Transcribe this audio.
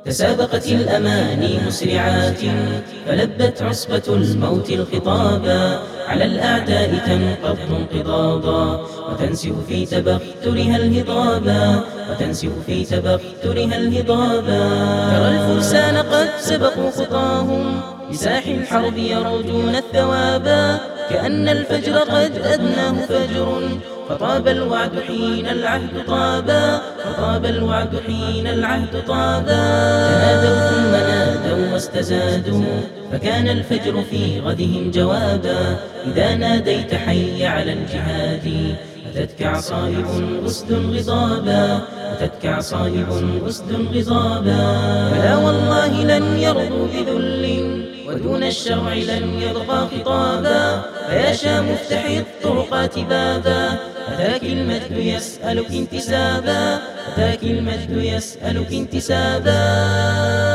تسابقت الأماني مسرعات فلبت عصبة الموت الخطابا، على الأعداء تنقض انقضاضا وتنسف في تبخترها الهضابا، وتنسف في تبخترها الهضابا. ترى الفرسان قد سبقوا خطاهم بساح الحرب يرجون الثوابا، كأن الفجر قد أدناه فجر فطاب الوعد حين العهد طابا، فطاب الوعد حين العهد طابا. تنادوا ثم نادوا واستزادوا فكان الفجر في غدهم جوابا، إذا ناديت حي على الجهاد أتتك عصائب أسد غضابا، أتتك عصائب أسد غضابا. فلا والله لن يرضوا بذل ودون الشرع لن يبقى خطابا، فيا شام افتحي الطرقات بابا، أتاك المجد يسألك انتسابا، أتاك المجد يسألك انتسابا.